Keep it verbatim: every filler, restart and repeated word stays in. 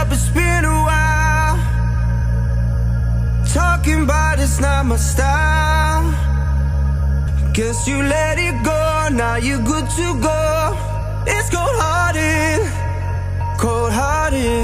up, it's been a while. Talking about it's not my style. Guess you let it go, now you're good to go. It's cold hearted, cold hearted.